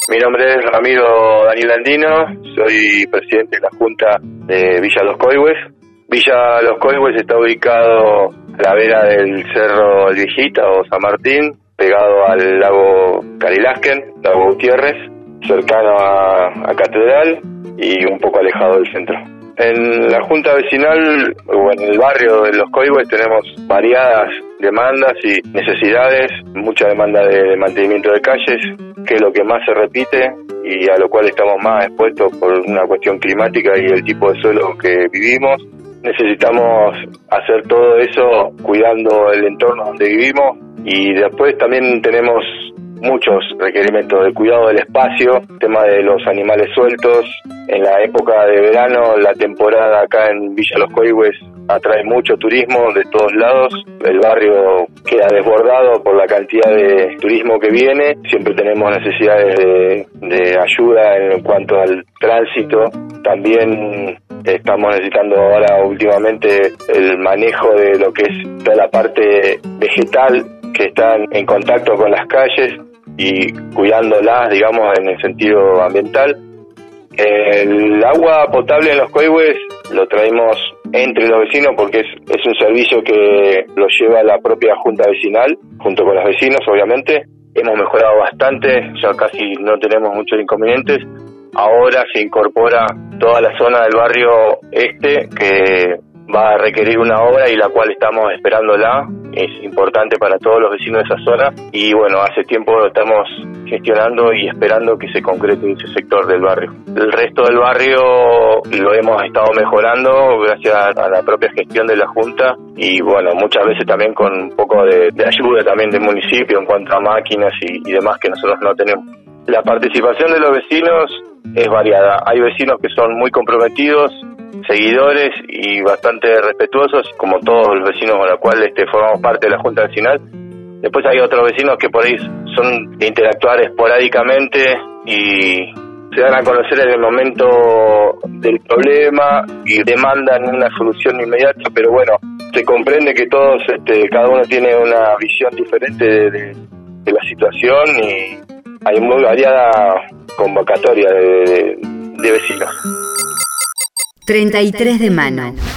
Mi nombre es Ramiro Daniel Andino, soy presidente de la Junta de Villa Los Coihues. Villa Los Coihues está ubicado a la vera del Cerro El Viejita o San Martín, pegado al lago Carilasquen, lago Gutiérrez, cercano a Catedral y un poco alejado del centro. En la Junta Vecinal, o en el barrio de Los Coihues, tenemos variadas demandas y necesidades, mucha demanda de mantenimiento de calles, que es lo que más se repite y a lo cual estamos más expuestos por una cuestión climática y el tipo de suelo que vivimos. Necesitamos hacer todo eso cuidando el entorno donde vivimos y después también tenemos muchos requerimientos de cuidado del espacio, tema de los animales sueltos. En la época de verano, la temporada acá en Villa Los Coihues atrae mucho turismo de todos lados. El barrio queda desbordado por la cantidad de turismo que viene. Siempre tenemos necesidades de ayuda en cuanto al tránsito. También estamos necesitando ahora últimamente el manejo de lo que es toda la parte vegetal que están en contacto con las calles y cuidándolas, digamos, en el sentido ambiental. El agua potable en Los Coihues lo traemos entre los vecinos porque es un servicio que lo lleva la propia Junta Vecinal, junto con los vecinos, obviamente. Hemos mejorado bastante, ya casi no tenemos muchos inconvenientes. Ahora se incorpora toda la zona del barrio este, que va a requerir una obra y la cual estamos esperándola. Es importante para todos los vecinos de esa zona y bueno, hace tiempo estamos gestionando y esperando que se concrete ese sector del barrio. El resto del barrio lo hemos estado mejorando gracias a la propia gestión de la Junta y bueno, muchas veces también con un poco de ayuda también del municipio en cuanto a máquinas y demás que nosotros no tenemos. La participación de los vecinos es variada. Hay vecinos que son muy comprometidos, seguidores y bastante respetuosos, como todos los vecinos con los cuales formamos parte de la Junta Vecinal. Después hay otros vecinos que por ahí son de interactuar esporádicamente y se dan a conocer en el momento del problema y demandan una solución inmediata, pero bueno, se comprende que todos, cada uno tiene una visión diferente de la situación y hay muy variada convocatoria de vecinos. 33 de mano.